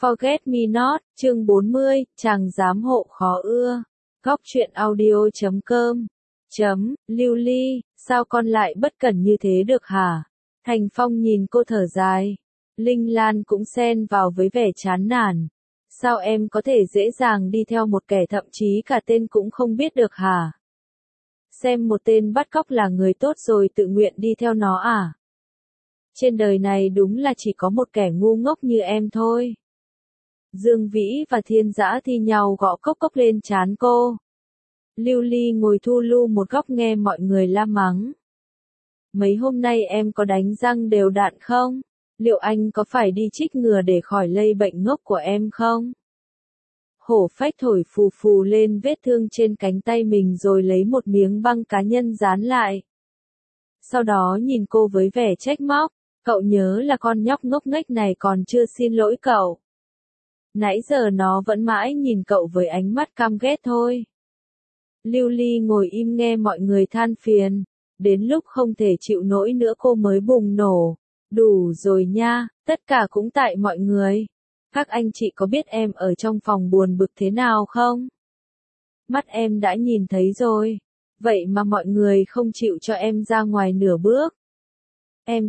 Forget Me Not, chương 40, chàng giám hộ khó ưa. Góc truyện audio.com. Lưu Ly, sao con lại bất cẩn như thế được hả? Thành Phong nhìn cô thở dài. Linh Lan cũng xen vào với vẻ chán nản. Sao em có thể dễ dàng đi theo một kẻ thậm chí cả tên cũng không biết được hả? Xem một tên bắt cóc là người tốt rồi tự nguyện đi theo nó à? Trên đời này đúng là chỉ có một kẻ ngu ngốc như em thôi. Dương Vĩ và Thiên Dã thi nhau gõ cốc cốc lên trán cô. Lưu Ly ngồi thu lu một góc nghe mọi người la mắng. Mấy hôm nay em có đánh răng đều đặn không? Liệu anh có phải đi chích ngừa để khỏi lây bệnh ngốc của em không? Hổ Phách thổi phù phù lên vết thương trên cánh tay mình rồi lấy một miếng băng cá nhân dán lại. Sau đó nhìn cô với vẻ trách móc, cậu nhớ là con nhóc ngốc nghếch này còn chưa xin lỗi cậu. Nãy giờ nó vẫn mãi nhìn cậu với ánh mắt căm ghét thôi. Lưu Ly ngồi im nghe mọi người than phiền, đến lúc không thể chịu nổi nữa cô mới bùng nổ. Đủ rồi nha, tất cả cũng tại mọi người. Các anh chị có biết em ở trong phòng buồn bực thế nào không? Mắt em đã nhìn thấy rồi. Vậy mà mọi người không chịu cho em ra ngoài nửa bước. Em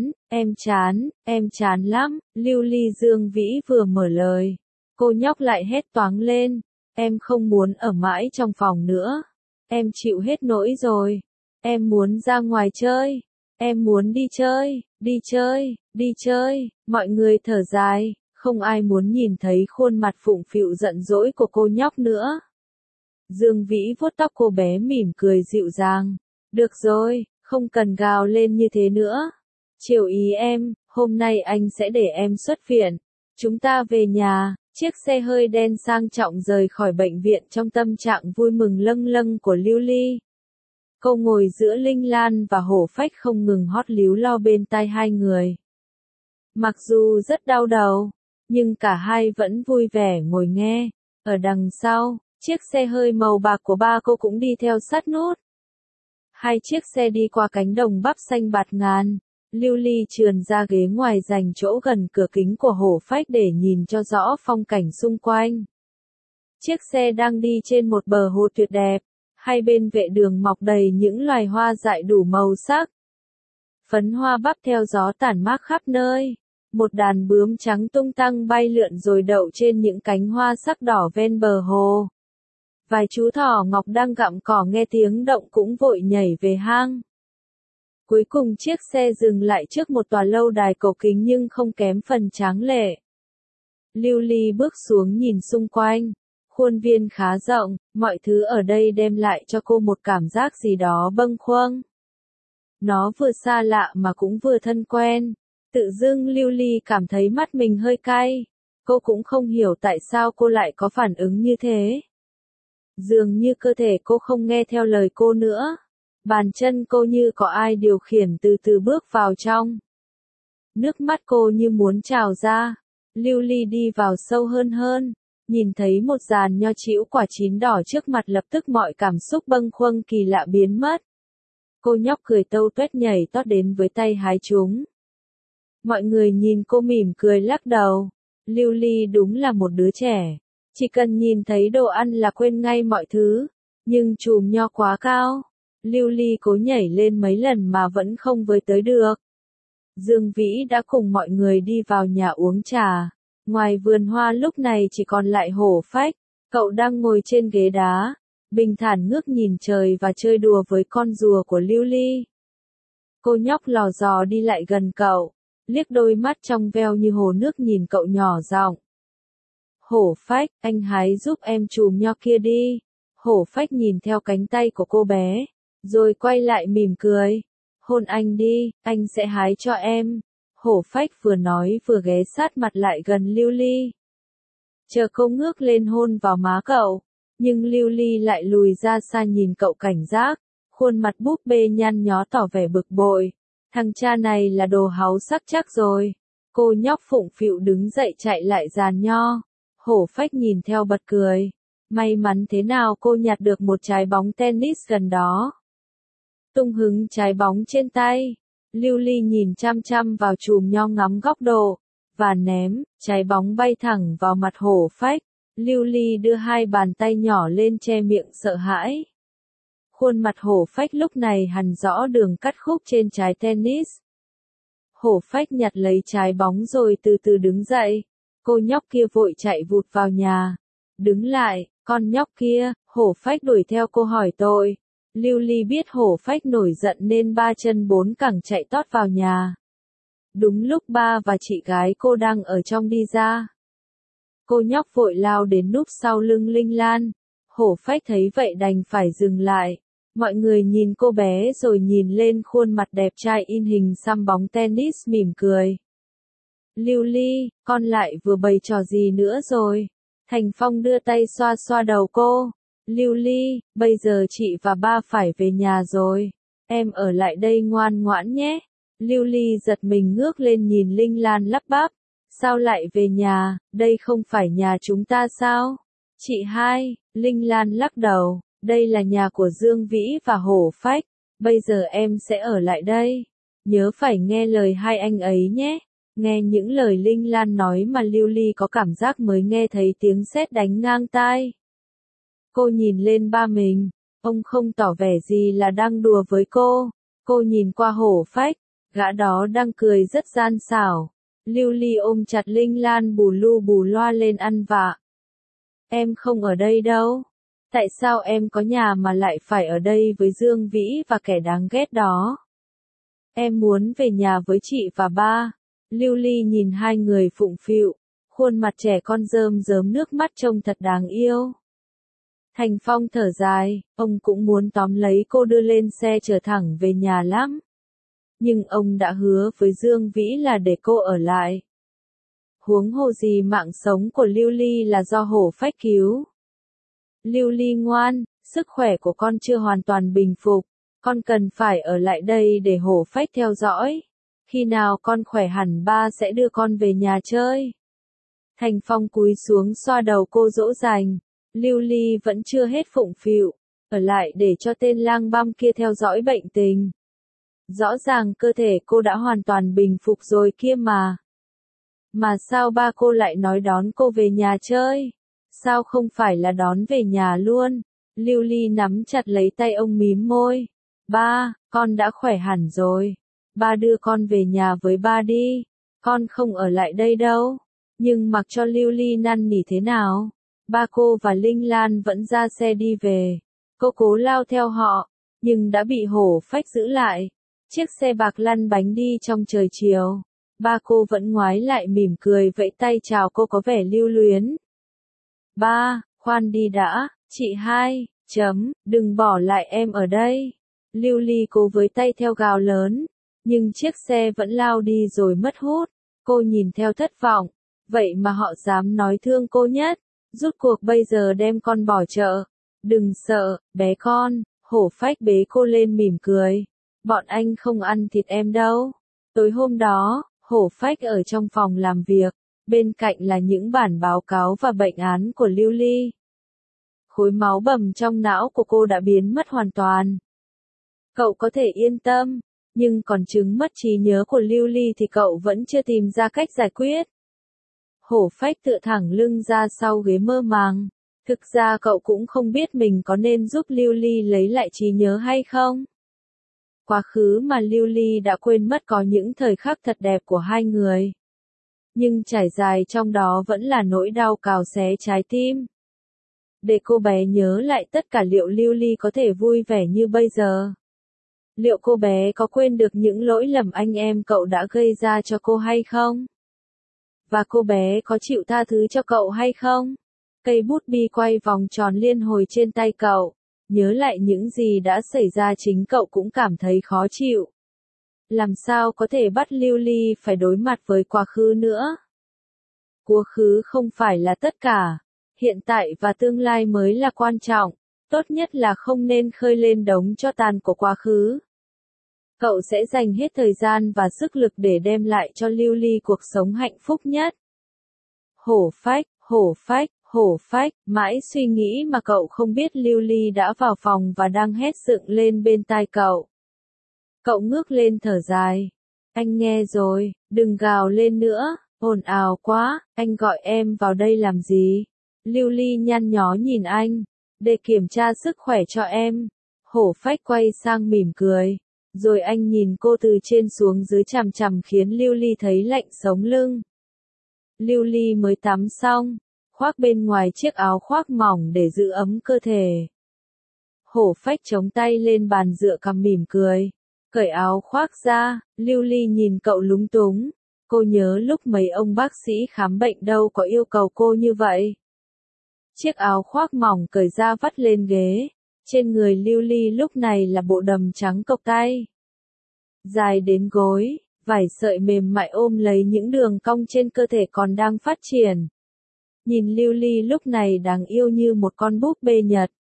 chán lắm. Lưu Ly Dương Vĩ vừa mở lời. Cô nhóc lại hét toáng lên. Em không muốn ở mãi trong phòng nữa. Em chịu hết nỗi rồi. Em muốn ra ngoài chơi. Em muốn đi chơi. Mọi người thở dài. Không ai muốn nhìn thấy khuôn mặt phụng phịu giận dỗi của cô nhóc nữa. Dương Vĩ vuốt tóc cô bé mỉm cười dịu dàng. Được rồi, không cần gào lên như thế nữa. Chiều ý em, hôm nay anh sẽ để em xuất viện. Chúng ta về nhà. Chiếc xe hơi đen sang trọng rời khỏi bệnh viện trong tâm trạng vui mừng lâng lâng của Lưu Ly. Cô ngồi giữa Linh Lan và Hổ Phách không ngừng hót líu lo bên tai hai người. Mặc dù rất đau đầu, nhưng cả hai vẫn vui vẻ ngồi nghe. Ở đằng sau, chiếc xe hơi màu bạc của ba cô cũng đi theo sát nút. Hai chiếc xe đi qua cánh đồng bắp xanh bạt ngàn. Lưu Ly trườn ra ghế ngoài dành chỗ gần cửa kính của Hổ Phách để nhìn cho rõ phong cảnh xung quanh. Chiếc xe đang đi trên một bờ hồ tuyệt đẹp, hai bên vệ đường mọc đầy những loài hoa dại đủ màu sắc. Phấn hoa bắp theo gió tản mát khắp nơi. Một đàn bướm trắng tung tăng bay lượn rồi đậu trên những cánh hoa sắc đỏ ven bờ hồ. Vài chú thỏ ngọc đang gặm cỏ nghe tiếng động cũng vội nhảy về hang. Cuối cùng chiếc xe dừng lại trước một tòa lâu đài cổ kính nhưng không kém phần tráng lệ. Lưu Ly bước xuống nhìn xung quanh. Khuôn viên khá rộng, mọi thứ ở đây đem lại cho cô một cảm giác gì đó bâng khuâng. Nó vừa xa lạ mà cũng vừa thân quen. Tự dưng Lưu Ly cảm thấy mắt mình hơi cay. Cô cũng không hiểu tại sao cô lại có phản ứng như thế. Dường như cơ thể cô không nghe theo lời cô nữa. Bàn chân cô như có ai điều khiển từ từ bước vào trong. Nước mắt cô như muốn trào ra. Lưu Ly đi vào sâu hơn. Nhìn thấy một dàn nho trĩu quả chín đỏ trước mặt lập tức mọi cảm xúc bâng khuâng kỳ lạ biến mất. Cô nhóc cười tâu tuét nhảy tót đến với tay hái chúng. Mọi người nhìn cô mỉm cười lắc đầu. Lưu Ly đúng là một đứa trẻ. Chỉ cần nhìn thấy đồ ăn là quên ngay mọi thứ. Nhưng chùm nho quá cao. Lưu Ly cố nhảy lên mấy lần mà vẫn không với tới được. Dương Vĩ đã cùng mọi người đi vào nhà uống trà. Ngoài vườn hoa lúc này chỉ còn lại Hổ Phách. Cậu đang ngồi trên ghế đá, bình thản ngước nhìn trời và chơi đùa với con rùa của Lưu Ly. Cô nhóc lò dò đi lại gần cậu, liếc đôi mắt trong veo như hồ nước nhìn cậu nhỏ giọng. Hổ Phách, anh hái giúp em chùm nho kia đi. Hổ Phách nhìn theo cánh tay của cô bé, rồi quay lại mỉm cười. Hôn anh đi, anh sẽ hái cho em. Hổ Phách vừa nói vừa ghé sát mặt lại gần Lưu Ly. Chờ cô ngước lên hôn vào má cậu, nhưng Lưu Ly lại lùi ra xa nhìn cậu cảnh giác, khuôn mặt búp bê nhăn nhó tỏ vẻ bực bội. Thằng cha này là đồ háu sắc chắc rồi. Cô nhóc phụng phịu đứng dậy chạy lại giàn nho. Hổ Phách nhìn theo bật cười. May mắn thế nào cô nhặt được một trái bóng tennis gần đó. Tung hứng trái bóng trên tay. Lưu Ly nhìn chăm chăm vào chùm nho ngắm góc độ. và ném, trái bóng bay thẳng vào mặt hổ phách. Lưu Ly đưa hai bàn tay nhỏ lên che miệng sợ hãi. Khuôn mặt hổ phách lúc này hằn rõ đường cắt khúc trên trái tennis. Hổ phách nhặt lấy trái bóng rồi từ từ đứng dậy. Cô nhóc kia vội chạy vụt vào nhà. Đứng lại, con nhóc kia, hổ phách đuổi theo cô hỏi tội. Lưu Ly biết hổ phách nổi giận nên ba chân bốn cẳng chạy tót vào nhà. Đúng lúc ba và chị gái cô đang ở trong đi ra. Cô nhóc vội lao đến núp sau lưng Linh Lan. Hổ phách thấy vậy đành phải dừng lại. Mọi người nhìn cô bé rồi nhìn lên khuôn mặt đẹp trai in hình xăm bóng tennis mỉm cười. Lưu Ly, con lại vừa bày trò gì nữa rồi? Thành Phong đưa tay xoa xoa đầu cô. Lưu Ly, bây giờ chị và ba phải về nhà rồi. Em ở lại đây ngoan ngoãn nhé. Lưu Ly giật mình ngước lên nhìn Linh Lan lắp bắp. Sao lại về nhà, đây không phải nhà chúng ta sao? Chị hai, Linh Lan lắc đầu, đây là nhà của Dương Vĩ và Hổ Phách, bây giờ em sẽ ở lại đây. Nhớ phải nghe lời hai anh ấy nhé. Nghe những lời Linh Lan nói mà Lưu Ly có cảm giác mới nghe thấy tiếng sét đánh ngang tai. Cô nhìn lên ba mình, ông không tỏ vẻ gì là đang đùa với cô. Cô nhìn qua Hổ Phách, gã đó đang cười rất gian xảo. Lưu Ly ôm chặt Linh Lan bù lu bù loa lên ăn vạ. Em không ở đây đâu. Tại sao em có nhà mà lại phải ở đây với Dương Vĩ và kẻ đáng ghét đó? Em muốn về nhà với chị và ba. Lưu Ly nhìn hai người phụng phịu, khuôn mặt trẻ con rơm rớm nước mắt trông thật đáng yêu. Thành Phong thở dài, ông cũng muốn tóm lấy cô đưa lên xe chở thẳng về nhà lắm. Nhưng ông đã hứa với Dương Vĩ là để cô ở lại. Huống hồ gì mạng sống của Lưu Ly là do Hổ Phách cứu. Lưu Ly ngoan, sức khỏe của con chưa hoàn toàn bình phục, con cần phải ở lại đây để Hổ Phách theo dõi. Khi nào con khỏe hẳn ba sẽ đưa con về nhà chơi. Thành Phong cúi xuống xoa đầu cô dỗ dành. Lưu Ly vẫn chưa hết phụng phịu, ở lại để cho tên lang băm kia theo dõi bệnh tình. Rõ ràng cơ thể cô đã hoàn toàn bình phục rồi kia mà. Mà sao ba cô lại nói đón cô về nhà chơi? Sao không phải là đón về nhà luôn? Lưu Ly nắm chặt lấy tay ông mím môi. Ba, con đã khỏe hẳn rồi. Ba đưa con về nhà với ba đi. Con không ở lại đây đâu. Nhưng mặc cho Lưu Ly năn nỉ thế nào, ba cô và Linh Lan vẫn ra xe đi về. Cô cố lao theo họ, nhưng đã bị Hổ Phách giữ lại. Chiếc xe bạc lăn bánh đi trong trời chiều. Ba cô vẫn ngoái lại mỉm cười vẫy tay chào cô có vẻ lưu luyến. Ba, khoan đi đã, chị hai, đừng bỏ lại em ở đây. Lưu Ly cố với tay theo gào lớn, nhưng chiếc xe vẫn lao đi rồi mất hút. Cô nhìn theo thất vọng, vậy mà họ dám nói thương cô nhất. Rút cuộc bây giờ đem con bỏ chợ. Đừng sợ, bé con, Hổ Phách bế cô lên mỉm cười. Bọn anh không ăn thịt em đâu. Tối hôm đó, Hổ Phách ở trong phòng làm việc, bên cạnh là những bản báo cáo và bệnh án của Lưu Ly. Khối máu bầm trong não của cô đã biến mất hoàn toàn. Cậu có thể yên tâm, nhưng còn chứng mất trí nhớ của Lưu Ly thì cậu vẫn chưa tìm ra cách giải quyết. Hổ Phách tựa thẳng lưng ra sau ghế mơ màng. Thực ra cậu cũng không biết mình có nên giúp Lưu Ly lấy lại trí nhớ hay không. Quá khứ mà Lưu Ly đã quên mất có những thời khắc thật đẹp của hai người. Nhưng trải dài trong đó vẫn là nỗi đau cào xé trái tim. Để cô bé nhớ lại tất cả liệu Lưu Ly có thể vui vẻ như bây giờ? Liệu cô bé có quên được những lỗi lầm anh em cậu đã gây ra cho cô hay không? Và cô bé có chịu tha thứ cho cậu hay không? Cây bút bi quay vòng tròn liên hồi trên tay cậu. Nhớ lại những gì đã xảy ra chính cậu cũng cảm thấy khó chịu. Làm sao có thể bắt Lưu Ly phải đối mặt với quá khứ nữa? Quá khứ không phải là tất cả. Hiện tại và tương lai mới là quan trọng. Tốt nhất là không nên khơi lên đống tro tàn của quá khứ. Cậu sẽ dành hết thời gian và sức lực để đem lại cho Lưu Ly cuộc sống hạnh phúc nhất. Hổ Phách, Hổ Phách, Hổ Phách, mãi suy nghĩ mà cậu không biết Lưu Ly đã vào phòng và đang hét dựng lên bên tai cậu. Cậu ngước lên thở dài. Anh nghe rồi, đừng gào lên nữa, Ồn ào quá, anh gọi em vào đây làm gì? Lưu Ly nhăn nhó nhìn anh, để kiểm tra sức khỏe cho em. Hổ Phách quay sang mỉm cười, rồi anh nhìn cô từ trên xuống dưới chằm chằm khiến Lưu Ly thấy lạnh sống lưng. Lưu Ly mới tắm xong, khoác bên ngoài chiếc áo khoác mỏng để giữ ấm cơ thể. Hổ Phách chống tay lên bàn dựa cằm mỉm cười, cởi áo khoác ra. Lưu Ly nhìn cậu lúng túng, cô nhớ lúc mấy ông bác sĩ khám bệnh đâu có yêu cầu cô như vậy. Chiếc áo khoác mỏng cởi ra vắt lên ghế, trên người Lưu Ly lúc này là bộ đầm trắng cộc tay, dài đến gối, vải sợi mềm mại ôm lấy những đường cong trên cơ thể còn đang phát triển. Nhìn Lưu Ly lúc này đáng yêu như một con búp bê Nhật.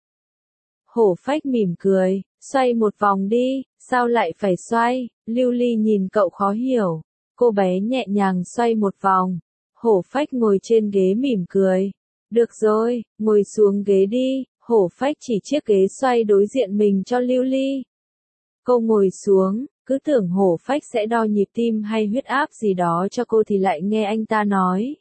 Hổ Phách mỉm cười, xoay một vòng đi, sao lại phải xoay? Lưu Ly nhìn cậu khó hiểu, cô bé nhẹ nhàng xoay một vòng. Hổ Phách ngồi trên ghế mỉm cười, được rồi, ngồi xuống ghế đi. Hổ Phách chỉ chiếc ghế xoay đối diện mình cho Lưu Ly. Cô ngồi xuống, cứ tưởng Hổ Phách sẽ đo nhịp tim hay huyết áp gì đó cho cô thì lại nghe anh ta nói.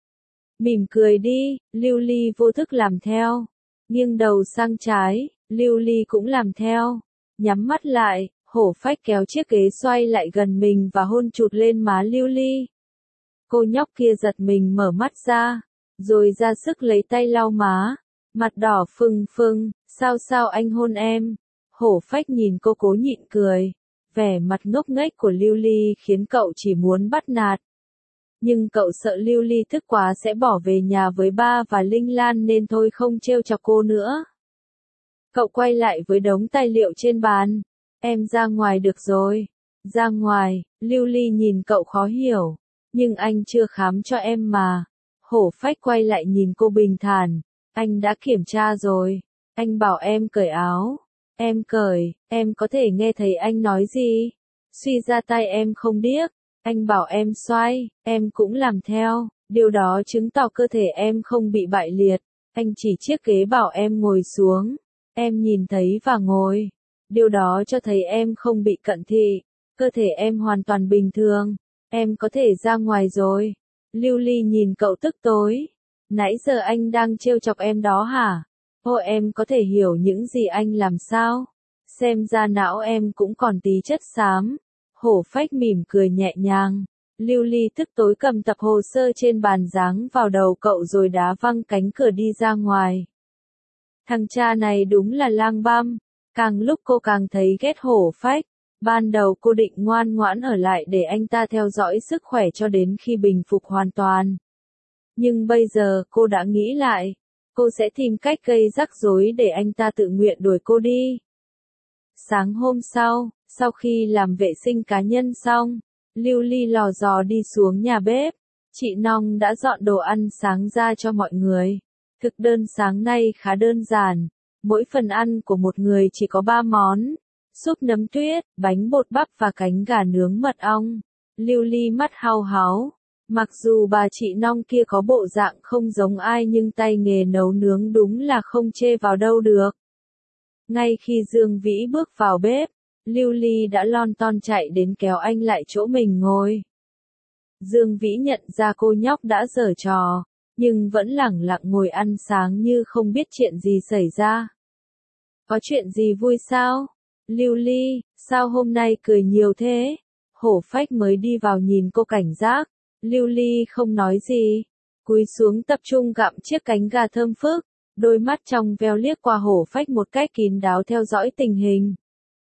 Mỉm cười đi. Lưu Ly vô thức làm theo. Nghiêng đầu sang trái, Lưu Ly cũng làm theo. Nhắm mắt lại, Hổ Phách kéo chiếc ghế xoay lại gần mình và hôn chụt lên má Lưu Ly. Cô nhóc kia giật mình mở mắt ra, rồi ra sức lấy tay lau má, mặt đỏ phừng phừng. Sao anh hôn em? Hổ Phách nhìn cô cố nhịn cười, vẻ mặt ngốc nghếch của Lưu Ly khiến cậu chỉ muốn bắt nạt. Nhưng cậu sợ Lưu Ly thức quá sẽ bỏ về nhà với ba và Linh Lan nên thôi không trêu chọc cô nữa. Cậu quay lại với đống tài liệu trên bàn. Em ra ngoài được rồi. Ra ngoài? Lưu Ly nhìn cậu khó hiểu. Nhưng anh chưa khám cho em mà. Hổ Phách quay lại nhìn cô bình thản. Anh đã kiểm tra rồi. Anh bảo em cởi áo. Em cởi, em có thể nghe thấy anh nói gì. Suy ra tay em không điếc. Anh bảo em xoay, em cũng làm theo. Điều đó chứng tỏ cơ thể em không bị bại liệt. Anh chỉ chiếc ghế bảo em ngồi xuống. Em nhìn thấy và ngồi. Điều đó cho thấy em không bị cận thị. Cơ thể em hoàn toàn bình thường. Em có thể ra ngoài rồi. Lưu Ly nhìn cậu tức tối. Nãy giờ anh đang trêu chọc em đó hả? Ô, em có thể hiểu những gì anh làm sao? Xem ra não em cũng còn tí chất xám. Hổ Phách mỉm cười nhẹ nhàng. Lưu Ly tức tối cầm tập hồ sơ trên bàn giáng vào đầu cậu rồi đá văng cánh cửa đi ra ngoài. Thằng cha này đúng là lang băm. Càng lúc cô càng thấy ghét Hổ Phách. Ban đầu cô định ngoan ngoãn ở lại để anh ta theo dõi sức khỏe cho đến khi bình phục hoàn toàn. Nhưng bây giờ cô đã nghĩ lại. Cô sẽ tìm cách gây rắc rối để anh ta tự nguyện đuổi cô đi. Sáng hôm sau khi làm vệ sinh cá nhân xong, Lưu Ly lò dò đi xuống nhà bếp. Chị Nong đã dọn đồ ăn sáng ra cho mọi người. Thực đơn sáng nay khá đơn giản. Mỗi phần ăn của một người chỉ có 3 món. Súp nấm tuyết, bánh bột bắp và cánh gà nướng mật ong. Lưu Ly mắt hau háu. Mặc dù bà chị Nong kia có bộ dạng không giống ai nhưng tay nghề nấu nướng đúng là không chê vào đâu được. Ngay khi Dương Vĩ bước vào bếp, Lưu Ly đã lon ton chạy đến kéo anh lại chỗ mình ngồi. Dương Vĩ nhận ra cô nhóc đã giở trò, nhưng vẫn lẳng lặng ngồi ăn sáng như không biết chuyện gì xảy ra. Có chuyện gì vui sao? Lưu Ly, sao hôm nay cười nhiều thế? Hổ Phách mới đi vào nhìn cô cảnh giác. Lưu Ly không nói gì, cúi xuống tập trung gặm chiếc cánh gà thơm phức, đôi mắt trong veo liếc qua Hổ Phách một cách kín đáo theo dõi tình hình.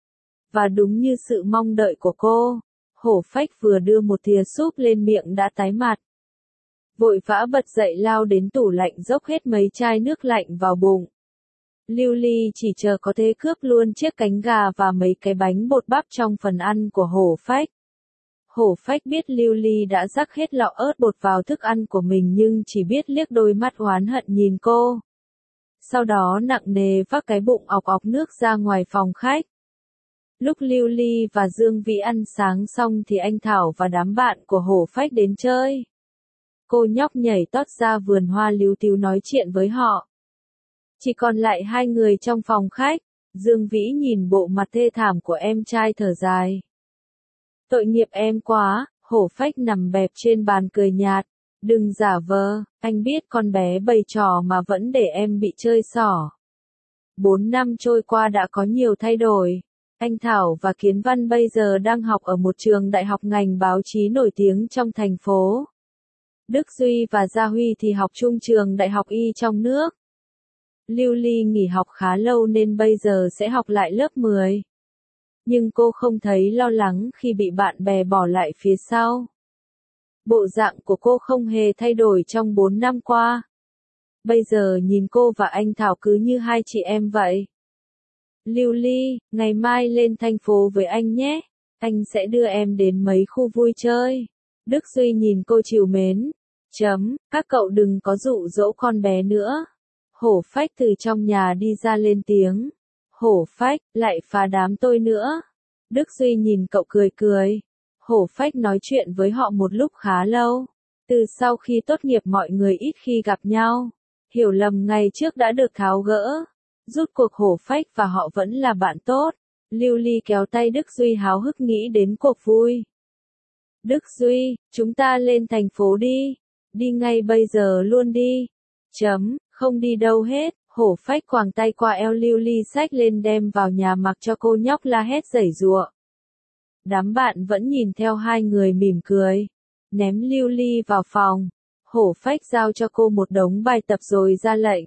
Và đúng như sự mong đợi của cô, Hổ Phách vừa đưa một thìa súp lên miệng đã tái mặt. Vội vã bật dậy lao đến tủ lạnh dốc hết mấy chai nước lạnh vào bụng. Lưu Ly chỉ chờ có thế cướp luôn chiếc cánh gà và mấy cái bánh bột bắp trong phần ăn của Hổ Phách. Hổ Phách biết Lưu Ly đã rắc hết lọ ớt bột vào thức ăn của mình nhưng chỉ biết liếc đôi mắt oán hận nhìn cô. Sau đó nặng nề vác cái bụng ọc ọc nước ra ngoài phòng khách. Lúc Lưu Ly và Dương Vĩ ăn sáng xong thì anh Thảo và đám bạn của Hổ Phách đến chơi. Cô nhóc nhảy tót ra vườn hoa líu tíu nói chuyện với họ. Chỉ còn lại hai người trong phòng khách. Dương Vĩ nhìn bộ mặt thê thảm của em trai thở dài. Tội nghiệp em quá. Hổ phách nằm bẹp trên bàn cười nhạt. Đừng giả vờ, anh biết con bé bày trò mà vẫn để em bị chơi xỏ. 4 năm trôi qua đã có nhiều thay đổi. Anh Thảo và Kiến Văn bây giờ đang học ở một trường đại học ngành báo chí nổi tiếng trong thành phố. Đức Duy và Gia Huy thì học chung trường đại học Y trong nước. Lưu Ly nghỉ học khá lâu nên bây giờ sẽ học lại lớp 10. Nhưng cô không thấy lo lắng khi bị bạn bè bỏ lại phía sau. Bộ dạng của cô không hề thay đổi trong 4 năm qua. Bây giờ nhìn cô và anh Thảo cứ như hai chị em vậy. Lưu Ly, ngày mai lên thành phố với anh nhé. Anh sẽ đưa em đến mấy khu vui chơi. Đức Duy nhìn cô trìu mến. Các cậu đừng có dụ dỗ con bé nữa. Hổ phách từ trong nhà đi ra lên tiếng. Hổ phách, lại phá đám tôi nữa. Đức Duy nhìn cậu cười cười. Hổ phách nói chuyện với họ một lúc khá lâu. Từ sau khi tốt nghiệp mọi người ít khi gặp nhau. Hiểu lầm ngày trước đã được tháo gỡ. Rút cuộc hổ phách và họ vẫn là bạn tốt. Lưu Ly kéo tay Đức Duy háo hức nghĩ đến cuộc vui. Đức Duy, chúng ta lên thành phố đi. Đi ngay bây giờ luôn đi. Không đi đâu hết. Hổ phách quàng tay qua eo Lưu Ly xách lên đem vào nhà mặc cho cô nhóc la hét giãy giụa. Đám bạn vẫn nhìn theo hai người mỉm cười. Ném Lưu Ly vào phòng. Hổ phách giao cho cô một đống bài tập rồi ra lệnh.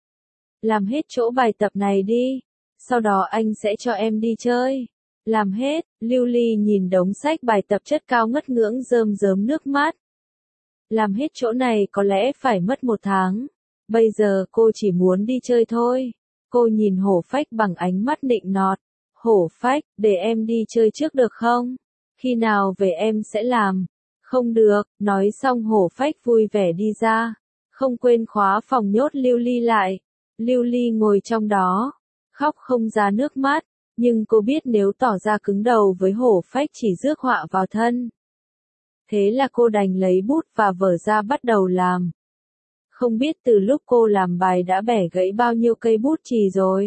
Làm hết chỗ bài tập này đi. Sau đó anh sẽ cho em đi chơi. Làm hết, Lưu Ly nhìn đống sách bài tập chất cao ngất ngưỡng rơm rớm nước mắt. Làm hết chỗ này có lẽ phải mất 1 tháng. Bây giờ cô chỉ muốn đi chơi thôi. Cô nhìn hổ phách bằng ánh mắt nịnh nọt. Hổ phách, để em đi chơi trước được không? Khi nào về em sẽ làm. Không được, nói xong hổ phách vui vẻ đi ra. Không quên khóa phòng nhốt Lưu Ly lại. Lưu Ly ngồi trong đó. Khóc không ra nước mắt. Nhưng cô biết nếu tỏ ra cứng đầu với hổ phách chỉ rước họa vào thân. Thế là cô đành lấy bút và vở ra bắt đầu làm. Không biết từ lúc cô làm bài đã bẻ gãy bao nhiêu cây bút chì rồi.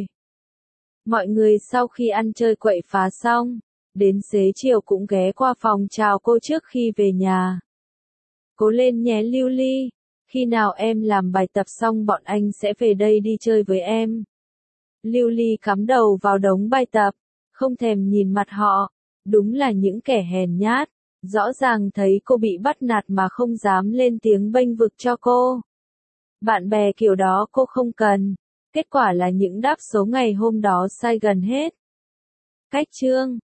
Mọi người sau khi ăn chơi quậy phá xong, đến xế chiều cũng ghé qua phòng chào cô trước khi về nhà. Cố lên nhé Lưu Ly, khi nào em làm bài tập xong bọn anh sẽ về đây đi chơi với em. Lưu Ly cắm đầu vào đống bài tập, không thèm nhìn mặt họ, đúng là những kẻ hèn nhát, rõ ràng thấy cô bị bắt nạt mà không dám lên tiếng bênh vực cho cô. Bạn bè kiểu đó cô không cần, kết quả là những đáp số ngày hôm đó sai gần hết. Cách chương